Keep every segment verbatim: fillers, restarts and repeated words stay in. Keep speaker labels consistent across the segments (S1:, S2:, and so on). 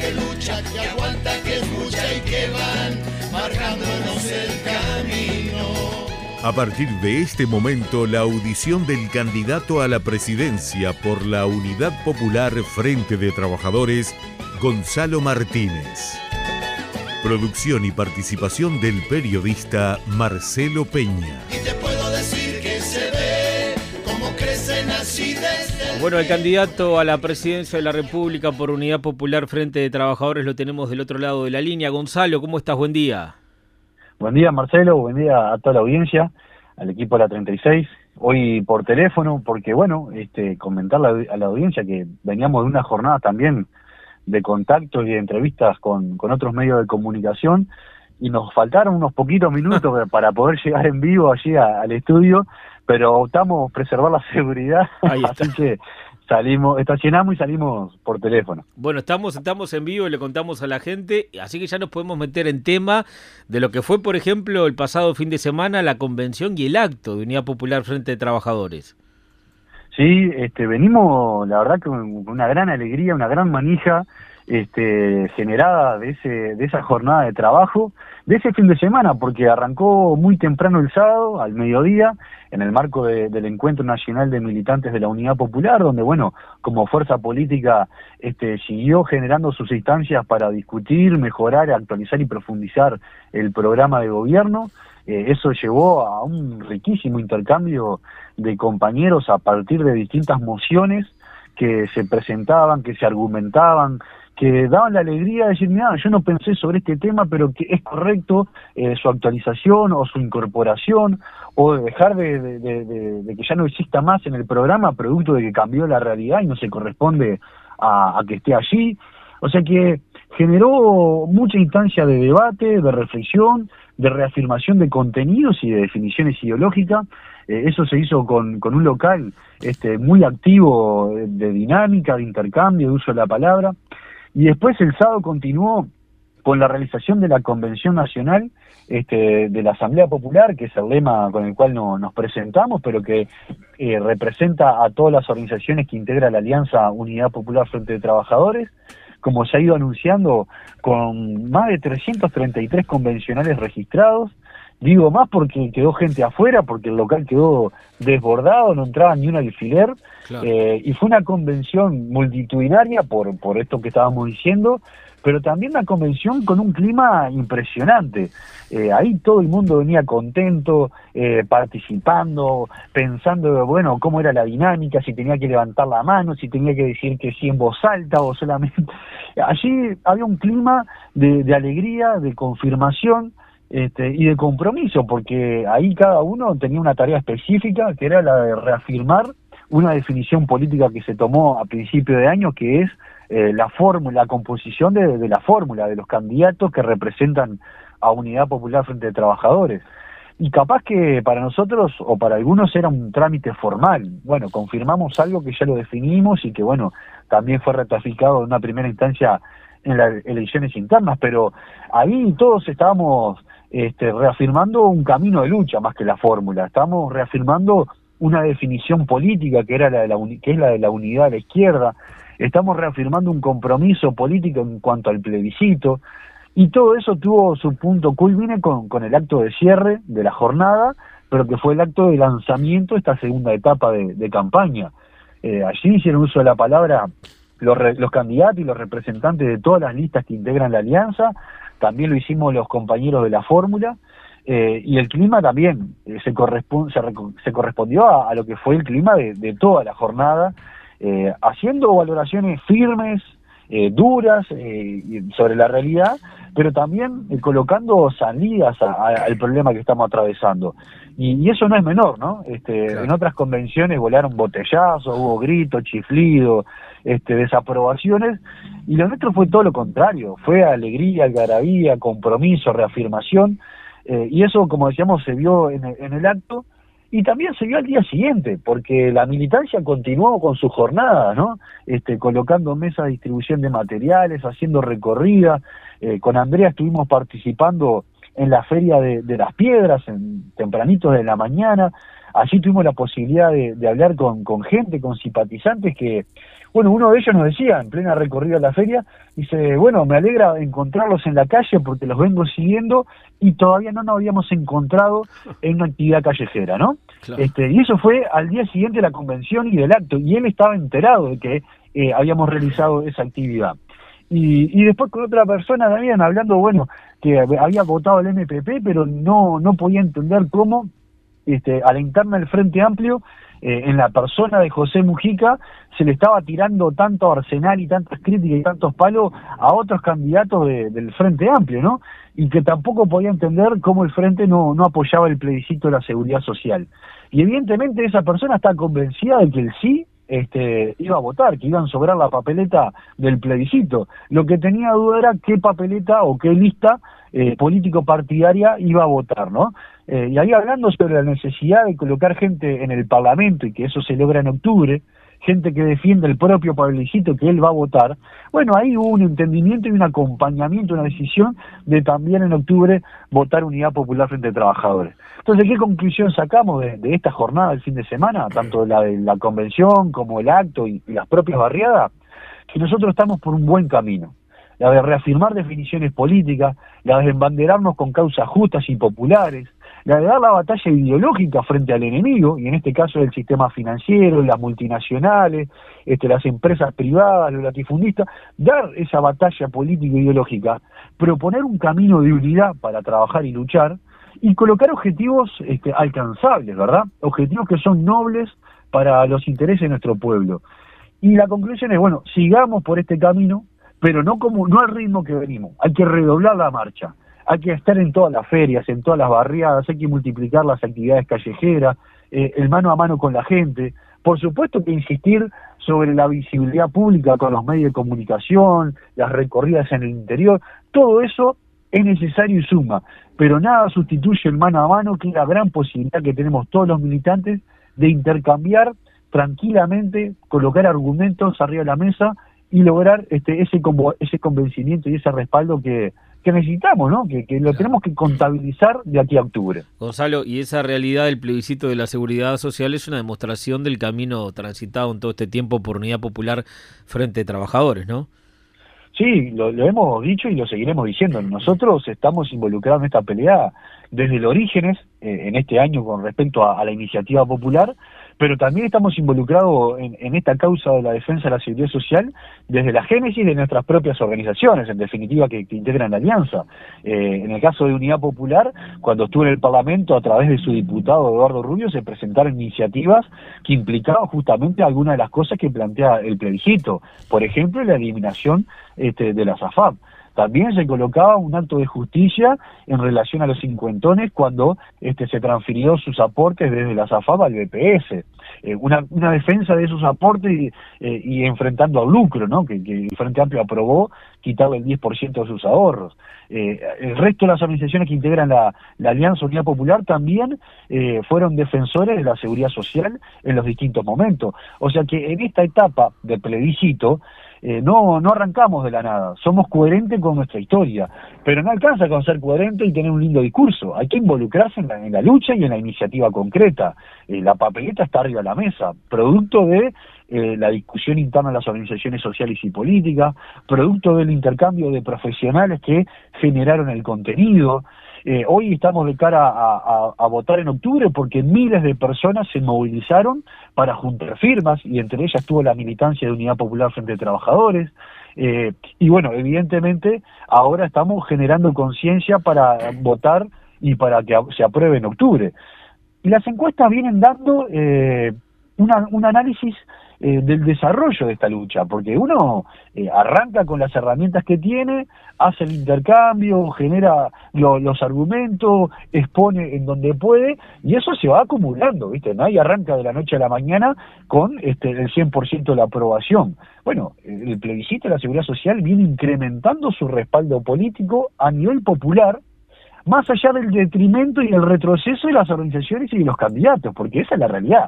S1: que lucha, que aguanta, que escucha y que van marcándonos el camino.
S2: A partir de este momento, la audición del candidato a la presidencia por la Unidad Popular Frente de Trabajadores, Gonzalo Martínez. Producción y participación del periodista Marcelo Peña.
S1: Y te puedo decir que se ve cómo crecen así desde el...
S3: Bueno, el candidato a la presidencia de la República por Unidad Popular Frente de Trabajadores lo tenemos del otro lado de la línea. Gonzalo, ¿cómo estás? Buen día.
S4: Buen día, Marcelo, buen día a toda la audiencia, al equipo de la treinta y seis. Hoy por teléfono, porque bueno, este, comentarle a la audiencia que veníamos de una jornada también de contactos y de entrevistas con, con otros medios de comunicación, y nos faltaron unos poquitos minutos para poder llegar en vivo allí a, al estudio, pero optamos preservar la seguridad, así que salimos, estacionamos y salimos por teléfono.
S3: Bueno, estamos, estamos en vivo y le contamos a la gente, así que ya nos podemos meter en tema de lo que fue, por ejemplo, el pasado fin de semana, la convención y el acto de Unidad Popular Frente de Trabajadores.
S4: Sí, este, venimos, la verdad, con una gran alegría, una gran manija este, generada de ese, de esa jornada de trabajo, de ese fin de semana, porque arrancó muy temprano el sábado, al mediodía, en el marco de, del Encuentro Nacional de Militantes de la Unidad Popular, donde, bueno, como fuerza política este, siguió generando sus instancias para discutir, mejorar, actualizar y profundizar el programa de gobierno. Eh, eso llevó a un riquísimo intercambio de compañeros a partir de distintas mociones que se presentaban, que se argumentaban, que daban la alegría de decir, mira, yo no pensé sobre este tema, pero que es correcto eh, su actualización o su incorporación, o de dejar de, de, de, de, de que ya no exista más en el programa, producto de que cambió la realidad y no se corresponde a, a que esté allí. O sea que generó mucha instancia de debate, de reflexión, de reafirmación de contenidos y de definiciones ideológicas. Eh, eso se hizo con, con un local este, muy activo de, de dinámica, de intercambio, de uso de la palabra. Y después el sábado continuó con la realización de la Convención Nacional este, de la Asamblea Popular, que es el lema con el cual no, nos presentamos, pero que eh, representa a todas las organizaciones que integra la Alianza Unidad Popular Frente de Trabajadores, como se ha ido anunciando, con más de trescientos treinta y tres convencionales registrados. Digo más porque quedó gente afuera, porque el local quedó desbordado, no entraba ni un alfiler, claro. eh, y fue una convención multitudinaria por, por esto que estábamos diciendo, pero también una convención con un clima impresionante. Eh, ahí todo el mundo venía contento, eh, participando, pensando, bueno, cómo era la dinámica, si tenía que levantar la mano, si tenía que decir que sí en voz alta o solamente... Allí había un clima de, de alegría, de confirmación, Este, y de compromiso, porque ahí cada uno tenía una tarea específica, que era la de reafirmar una definición política que se tomó a principio de año, que es eh, la fórmula, la composición de, de la fórmula, de los candidatos que representan a Unidad Popular Frente de Trabajadores. Y capaz que para nosotros, o para algunos, era un trámite formal. Bueno, confirmamos algo que ya lo definimos y que, bueno, también fue ratificado en una primera instancia en las elecciones internas, pero ahí todos estábamos este, reafirmando un camino de lucha más que la fórmula. Estábamos reafirmando una definición política que era la de la uni- que es la de la unidad de la izquierda. Estamos reafirmando un compromiso político en cuanto al plebiscito, y todo eso tuvo su punto culmine con, con el acto de cierre de la jornada, pero que fue el acto de lanzamiento de esta segunda etapa de, de campaña. Eh, allí hicieron uso de la palabra Los, re, los candidatos y los representantes de todas las listas que integran la alianza, también lo hicimos los compañeros de la fórmula, eh, y el clima también eh, se, corresponde, se, se correspondió a, a lo que fue el clima de, de toda la jornada, eh, haciendo valoraciones firmes, eh, duras eh, sobre la realidad, pero también eh, colocando salidas a, a, al problema que estamos atravesando. Y, y eso no es menor, ¿no? Este, claro. En otras convenciones volaron botellazos, hubo gritos, chiflidos, este, desaprobaciones, y lo nuestro fue todo lo contrario, fue alegría, algarabía, compromiso, reafirmación, eh, y eso, como decíamos, se vio en el, en el acto, y también se vio al día siguiente, porque la militancia continuó con su jornada, ¿no? Este, colocando mesas de distribución de materiales, haciendo recorrida. Eh, con Andrea estuvimos participando en la Feria de, de las Piedras, en tempranitos de la mañana. Allí tuvimos la posibilidad de, de hablar con, con gente, con simpatizantes que, bueno, uno de ellos nos decía, en plena recorrida de la feria, dice, bueno, me alegra encontrarlos en la calle porque los vengo siguiendo y todavía no nos habíamos encontrado en una actividad callejera, ¿no? Claro. Este, y eso fue al día siguiente de la convención y del acto, y él estaba enterado de que eh, habíamos realizado esa actividad. Y, y después con otra persona también hablando, bueno, que había votado el M P P, pero no, no podía entender cómo Este, a la interna del Frente Amplio, eh, en la persona de José Mujica, se le estaba tirando tanto arsenal y tantas críticas y tantos palos a otros candidatos de, del Frente Amplio, ¿no? Y que tampoco podía entender cómo el Frente no, no apoyaba el plebiscito de la seguridad social. Y evidentemente esa persona está convencida de que el sí este, iba a votar, que iban a sobrar la papeleta del plebiscito. Lo que tenía duda era qué papeleta o qué lista eh, político-partidaria iba a votar, ¿no? Eh, y ahí hablando sobre la necesidad de colocar gente en el Parlamento y que eso se logra en octubre, gente que defiende el propio plebiscito que él va a votar, bueno, ahí hubo un entendimiento y un acompañamiento, una decisión de también en octubre votar Unidad Popular Frente a Trabajadores. Entonces, ¿qué conclusión sacamos de, de esta jornada del fin de semana, tanto la de la convención como el acto y, y las propias barriadas? Que nosotros estamos por un buen camino, la de reafirmar definiciones políticas, la de embanderarnos con causas justas y populares, la de dar la batalla ideológica frente al enemigo, y en este caso el sistema financiero, las multinacionales, este, las empresas privadas, los latifundistas, dar esa batalla política e ideológica, proponer un camino de unidad para trabajar y luchar, y colocar objetivos este, alcanzables, ¿verdad? Objetivos que son nobles para los intereses de nuestro pueblo. Y la conclusión es, bueno, sigamos por este camino, pero no como no al ritmo que venimos, hay que redoblar la marcha. Hay que estar en todas las ferias, en todas las barriadas, hay que multiplicar las actividades callejeras, eh, el mano a mano con la gente. Por supuesto que insistir sobre la visibilidad pública con los medios de comunicación, las recorridas en el interior, todo eso es necesario y suma, pero nada sustituye el mano a mano, que es la gran posibilidad que tenemos todos los militantes de intercambiar tranquilamente, colocar argumentos arriba de la mesa y lograr este ese ese convencimiento y ese respaldo que que necesitamos, ¿no? Que, que lo tenemos que contabilizar de aquí a octubre.
S3: Gonzalo, y esa realidad del plebiscito de la seguridad social es una demostración del camino transitado en todo este tiempo por Unidad Popular Frente a Trabajadores, ¿no?
S4: Sí, lo, lo hemos dicho y lo seguiremos diciendo. Nosotros estamos involucrados en esta pelea desde el orígenes, eh, en este año con respecto a, a la iniciativa popular, pero también estamos involucrados en, en esta causa de la defensa de la seguridad social desde la génesis de nuestras propias organizaciones, en definitiva, que, que integran la alianza. Eh, en el caso de Unidad Popular, cuando estuvo en el Parlamento, a través de su diputado Eduardo Rubio, se presentaron iniciativas que implicaban justamente algunas de las cosas que plantea el plebiscito. Por ejemplo, la eliminación este, de la SAFAP. También se colocaba un acto de justicia en relación a los cincuentones cuando este, se transfirió sus aportes desde la SAFAP al B P S. Eh, una, una defensa de esos aportes y, eh, y enfrentando al lucro, ¿no? Que, que el Frente Amplio aprobó quitarle el diez por ciento de sus ahorros. Eh, el resto de las organizaciones que integran la, la Alianza Unidad Popular también eh, fueron defensores de la seguridad social en los distintos momentos. O sea que en esta etapa del plebiscito, Eh, no no arrancamos de la nada, somos coherentes con nuestra historia, pero no alcanza con ser coherente y tener un lindo discurso, hay que involucrarse en la, en la lucha y en la iniciativa concreta. Eh, la papeleta está arriba de la mesa, producto de eh, la discusión interna de las organizaciones sociales y políticas, producto del intercambio de profesionales que generaron el contenido. Eh, hoy estamos de cara a, a, a votar en octubre porque miles de personas se movilizaron para juntar firmas y entre ellas estuvo la militancia de Unidad Popular Frente a Trabajadores. Eh, y bueno, evidentemente ahora estamos generando conciencia para votar y para que se apruebe en octubre. Y las encuestas vienen dando eh, una, un análisis eh, del desarrollo de esta lucha, porque uno eh, arranca con las herramientas que tiene, hace el intercambio, genera lo, los argumentos, expone en donde puede, y eso se va acumulando, ¿viste? Nadie arranca de la noche a la mañana con este, el cien por ciento de la aprobación. Bueno, el plebiscito de la seguridad social viene incrementando su respaldo político a nivel popular, más allá del detrimento y el retroceso de las organizaciones y de los candidatos, porque esa es la realidad.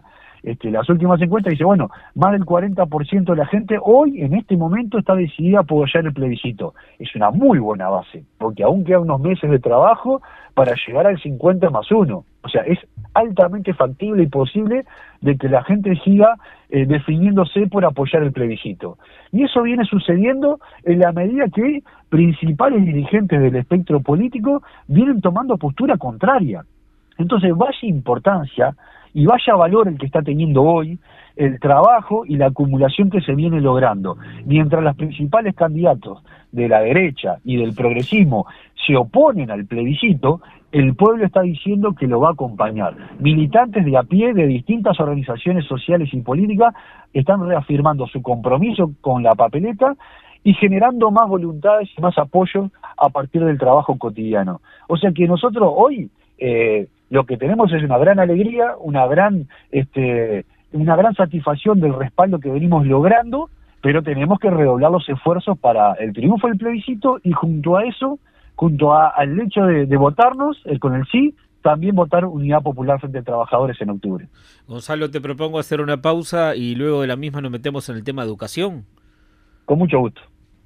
S4: este, las últimas encuestas dice, bueno, más del cuarenta por ciento de la gente hoy, en este momento, está decidida a apoyar el plebiscito. Es una muy buena base, porque aún quedan unos meses de trabajo para llegar al cincuenta más uno. O sea, es altamente factible y posible de que la gente siga eh, definiéndose por apoyar el plebiscito. Y eso viene sucediendo en la medida que principales dirigentes del espectro político vienen tomando postura contraria. Entonces, vaya importancia y vaya valor el que está teniendo hoy el trabajo y la acumulación que se viene logrando. Mientras los principales candidatos de la derecha y del progresismo se oponen al plebiscito, el pueblo está diciendo que lo va a acompañar. Militantes de a pie de distintas organizaciones sociales y políticas están reafirmando su compromiso con la papeleta y generando más voluntades y más apoyo a partir del trabajo cotidiano. O sea que nosotros hoy eh, lo que tenemos es una gran alegría, una gran, este, una gran satisfacción del respaldo que venimos logrando, pero tenemos que redoblar los esfuerzos para el triunfo del plebiscito y junto a eso, junto a, al hecho de, de votarnos el, con el sí, también votar Unidad Popular Frente a Trabajadores en octubre.
S3: Gonzalo, te propongo hacer una pausa y luego de la misma nos metemos en el tema de educación.
S4: Con mucho gusto.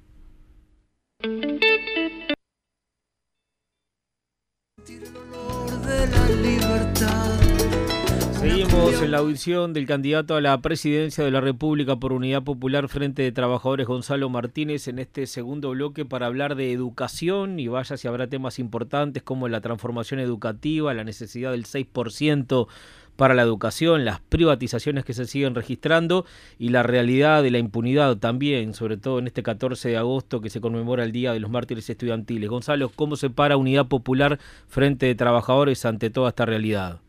S3: Seguimos en la audición del candidato a la presidencia de la República por Unidad Popular Frente de Trabajadores, Gonzalo Martínez, en este segundo bloque para hablar de educación y vaya si habrá temas importantes como la transformación educativa, la necesidad del seis por ciento para la educación, las privatizaciones que se siguen registrando y la realidad de la impunidad también, sobre todo en este catorce de agosto que se conmemora el Día de los Mártires Estudiantiles. Gonzalo, ¿cómo se para Unidad Popular Frente de Trabajadores ante toda esta realidad?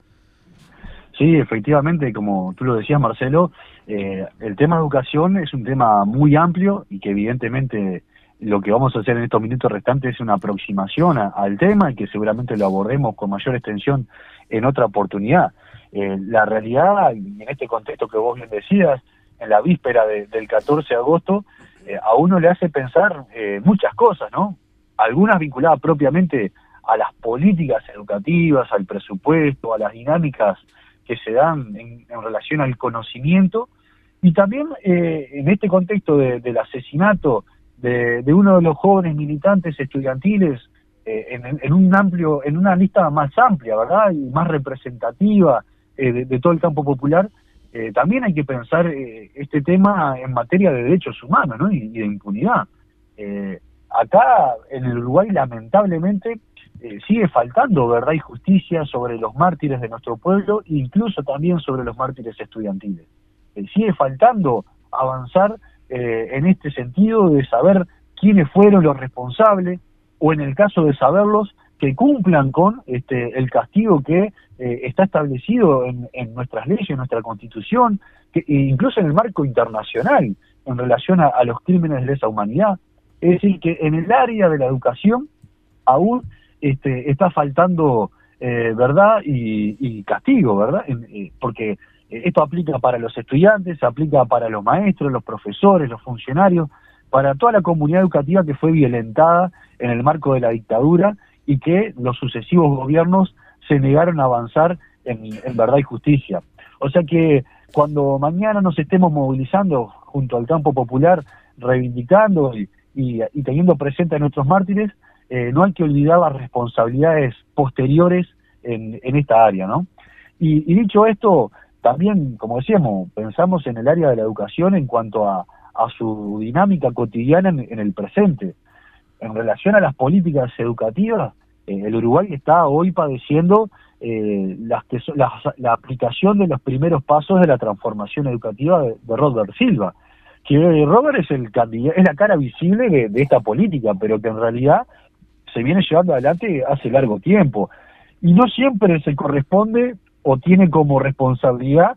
S4: Sí, efectivamente, como tú lo decías, Marcelo, eh, el tema de educación es un tema muy amplio y que evidentemente lo que vamos a hacer en estos minutos restantes es una aproximación a, al tema y que seguramente lo abordemos con mayor extensión en otra oportunidad. Eh, la realidad, y en este contexto que vos bien decías, en la víspera de, del catorce de agosto, eh, a uno le hace pensar eh, muchas cosas, ¿no? Algunas vinculadas propiamente a las políticas educativas, al presupuesto, a las dinámicas que se dan en, en relación al conocimiento, y también eh, en este contexto de, del asesinato de, de uno de los jóvenes militantes estudiantiles eh, en, en un amplio, en una lista más amplia, ¿verdad? Y más representativa eh, de, de todo el campo popular, eh, también hay que pensar eh, este tema en materia de derechos humanos, ¿no? Y, y de impunidad. Eh, acá en el Uruguay, lamentablemente, Eh, sigue faltando verdad y justicia sobre los mártires de nuestro pueblo e incluso también sobre los mártires estudiantiles. Eh, sigue faltando avanzar eh, en este sentido de saber quiénes fueron los responsables o en el caso de saberlos que cumplan con este, el castigo que eh, está establecido en, en nuestras leyes, en nuestra Constitución, que, e incluso en el marco internacional en relación a, a los crímenes de lesa humanidad. Es decir, que en el área de la educación aún Este, está faltando eh, verdad y, y castigo, ¿verdad? Eh, porque esto aplica para los estudiantes, aplica para los maestros, los profesores, los funcionarios, para toda la comunidad educativa que fue violentada en el marco de la dictadura y que los sucesivos gobiernos se negaron a avanzar en, en verdad y justicia. O sea que cuando mañana nos estemos movilizando junto al campo popular, reivindicando y, y, y teniendo presente a nuestros mártires, Eh, no hay que olvidar las responsabilidades posteriores en, en esta área, ¿no? Y, y dicho esto, también, como decíamos, pensamos en el área de la educación en cuanto a, a su dinámica cotidiana en, en el presente. En relación a las políticas educativas, eh, el Uruguay está hoy padeciendo eh, las que son, la, la aplicación de los primeros pasos de la transformación educativa de, de Robert Silva, que Robert es, el candidato, es la cara visible de, de esta política, pero que en realidad se viene llevando adelante hace largo tiempo y no siempre se corresponde o tiene como responsabilidad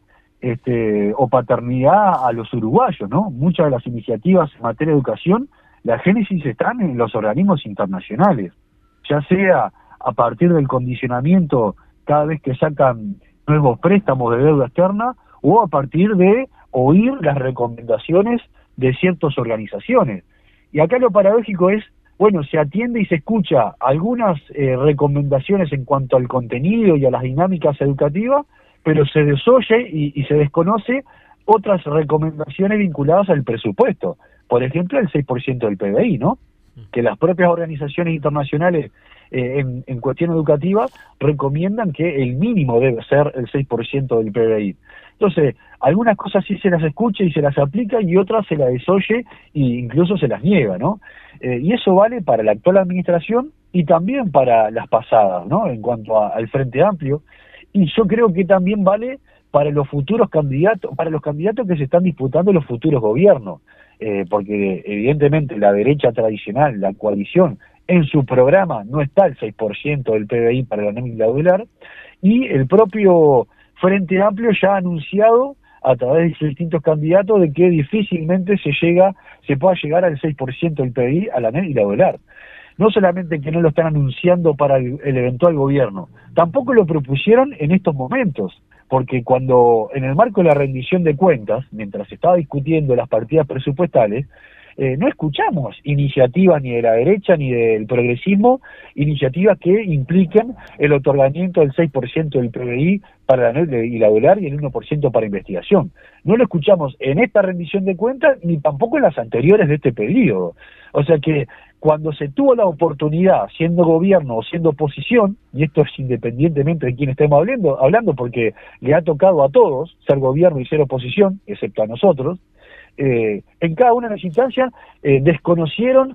S4: este, o paternidad a los uruguayos, ¿no? Muchas de las iniciativas en materia de educación, la génesis están en los organismos internacionales, ya sea a partir del condicionamiento cada vez que sacan nuevos préstamos de deuda externa o a partir de oír las recomendaciones de ciertas organizaciones. Y acá lo paradójico es, bueno, se atiende y se escucha algunas eh, recomendaciones en cuanto al contenido y a las dinámicas educativas, pero se desoye y, y se desconoce otras recomendaciones vinculadas al presupuesto. Por ejemplo, el seis por ciento del P B I, ¿no? Que las propias organizaciones internacionales eh, en, en cuestión educativa recomiendan que el mínimo debe ser el seis por ciento del P B I. Entonces, algunas cosas sí se las escucha y se las aplica y otras se las desoye e incluso se las niega, ¿no? Eh, y eso vale para la actual administración y también para las pasadas, ¿no? En cuanto a, al Frente Amplio. Y yo creo que también vale para los futuros candidatos, para los candidatos que se están disputando los futuros gobiernos. Eh, porque evidentemente la derecha tradicional, la coalición, en su programa no está el seis por ciento del P B I para la ANEP y la UDELAR, y el propio Frente Amplio ya ha anunciado a través de sus distintos candidatos de que difícilmente se llega, se pueda llegar al seis por ciento del P B I a la ANEP y la UDELAR. No solamente que no lo están anunciando para el, el eventual gobierno, tampoco lo propusieron en estos momentos, porque cuando en el marco de la rendición de cuentas, mientras se estaba discutiendo las partidas presupuestales, eh, no escuchamos iniciativas ni de la derecha ni del progresismo, iniciativas que impliquen el otorgamiento del seis por ciento del P B I para la ANEP y la UDELAR y el uno por ciento para investigación. No lo escuchamos en esta rendición de cuentas ni tampoco en las anteriores de este periodo. O sea que cuando se tuvo la oportunidad, siendo gobierno o siendo oposición, y esto es independientemente de quién estemos hablando, hablando porque le ha tocado a todos ser gobierno y ser oposición, excepto a nosotros, eh, en cada una de las instancias eh, desconocieron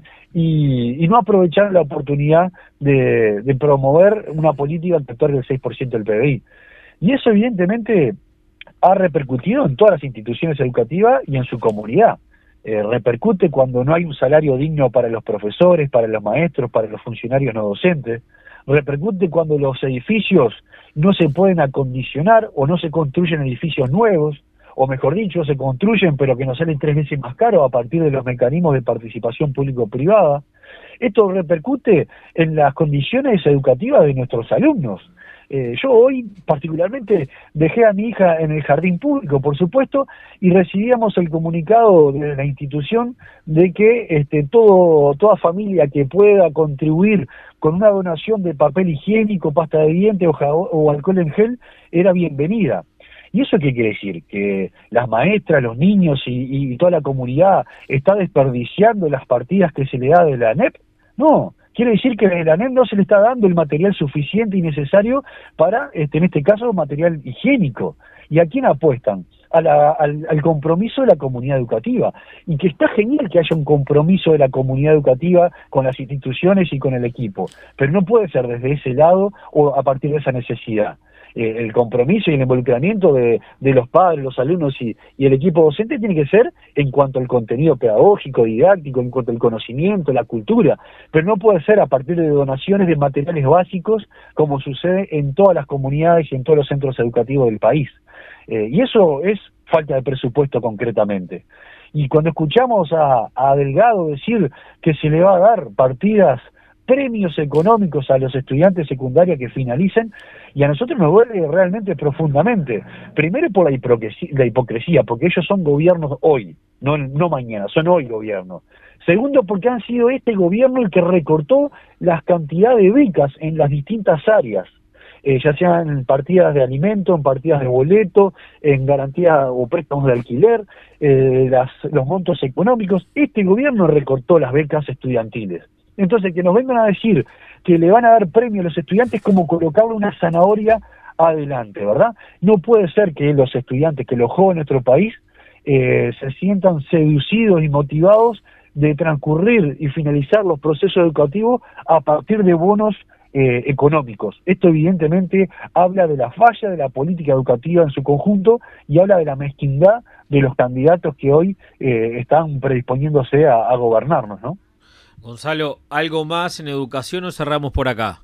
S4: y, y no aprovecharon la oportunidad de, de promover una política que otorgue el seis por ciento del P B I. Y eso evidentemente ha repercutido en todas las instituciones educativas y en su comunidad. Eh, repercute cuando no hay un salario digno para los profesores, para los maestros, para los funcionarios no docentes. Repercute cuando los edificios no se pueden acondicionar o no se construyen edificios nuevos, o mejor dicho, se construyen pero que nos salen tres veces más caro a partir de los mecanismos de participación público-privada. Esto repercute en las condiciones educativas de nuestros alumnos. Eh, yo hoy particularmente dejé a mi hija en el jardín público, por supuesto, y recibíamos el comunicado de la institución de que este, todo, toda familia que pueda contribuir con una donación de papel higiénico, pasta de dientes o, jabón, o alcohol en gel era bienvenida. ¿Y eso qué quiere decir? ¿Que las maestras, los niños y, y toda la comunidad está desperdiciando las partidas que se le da de la ANEP? No. Quiere decir que desde la ANEP no se le está dando el material suficiente y necesario para, este, en este caso, material higiénico. ¿Y a quién apuestan? A la, al, al compromiso de la comunidad educativa. Y que está genial que haya un compromiso de la comunidad educativa con las instituciones y con el equipo. Pero no puede ser desde ese lado o a partir de esa necesidad. Eh, el compromiso y el involucramiento de, de los padres, los alumnos y, y el equipo docente tiene que ser en cuanto al contenido pedagógico, didáctico, en cuanto al conocimiento, la cultura, pero no puede ser a partir de donaciones de materiales básicos como sucede en todas las comunidades y en todos los centros educativos del país. Eh, y eso es falta de presupuesto concretamente. Y cuando escuchamos a, a Delgado decir que se le va a dar partidas, premios económicos a los estudiantes secundarios que finalicen, y a nosotros nos duele realmente profundamente. Primero por la hipocresía, la hipocresía, porque ellos son gobiernos hoy, no, no mañana, son hoy gobiernos. Segundo, porque han sido este gobierno el que recortó las cantidades de becas en las distintas áreas, eh, ya sean en partidas de alimento, en partidas de boleto, en garantía o préstamos de alquiler, eh, las, los montos económicos. Este gobierno recortó las becas estudiantiles. Entonces, que nos vengan a decir que le van a dar premio a los estudiantes como colocarle una zanahoria adelante, ¿verdad? No puede ser que los estudiantes, que los jóvenes de nuestro país, eh, se sientan seducidos y motivados de transcurrir y finalizar los procesos educativos a partir de bonos eh, económicos. Esto evidentemente habla de la falla de la política educativa en su conjunto y habla de la mezquindad de los candidatos que hoy eh, están predisponiéndose a, a gobernarnos, ¿no?
S3: Gonzalo, ¿algo más en educación o cerramos por acá?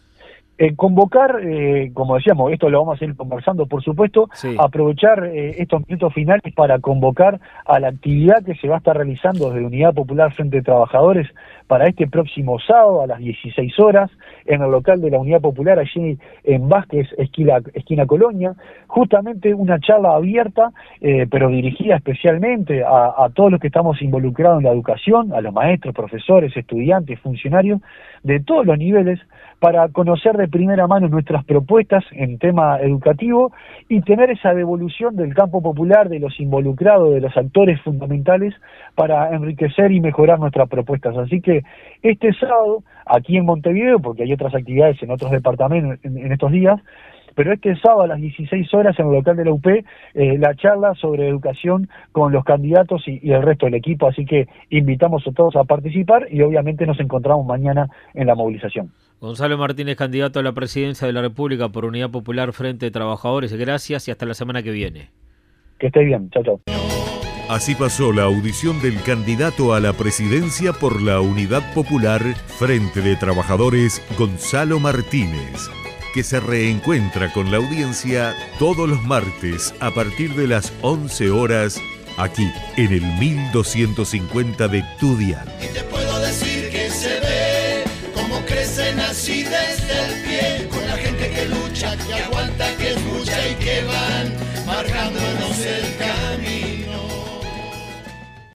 S4: Eh, convocar, eh, como decíamos, esto lo vamos a seguir conversando, por supuesto, sí. Aprovechar eh, estos minutos finales para convocar a la actividad que se va a estar realizando desde Unidad Popular Frente de Trabajadores para este próximo sábado a las dieciséis horas en el local de la Unidad Popular, allí en Vázquez, esquina, esquina Colonia, justamente una charla abierta, eh, pero dirigida especialmente a, a todos los que estamos involucrados en la educación, a los maestros, profesores, estudiantes, funcionarios, de todos los niveles, para conocer de de primera mano nuestras propuestas en tema educativo y tener esa devolución del campo popular, de los involucrados, de los actores fundamentales para enriquecer y mejorar nuestras propuestas. Así que este sábado, aquí en Montevideo, porque hay otras actividades en otros departamentos en, en estos días, pero este sábado a las dieciséis horas en el local de la U P, eh, la charla sobre educación con los candidatos y, y el resto del equipo, así que invitamos a todos a participar y obviamente nos encontramos mañana en la movilización.
S3: Gonzalo Martínez, candidato a la presidencia de la República por Unidad Popular Frente de Trabajadores, gracias y hasta la semana que viene.
S4: Que esté bien, chao, chao.
S2: Así pasó la audición del candidato a la presidencia por la Unidad Popular Frente de Trabajadores, Gonzalo Martínez, que se reencuentra con la audiencia todos los martes a partir de las once horas, aquí en el mil doscientos cincuenta de Tu Dial.
S1: Y te puedo decir que se ve cómo crecen así desde el pie, con la gente que lucha, que aguanta, que lucha y que van marcándonos el camino.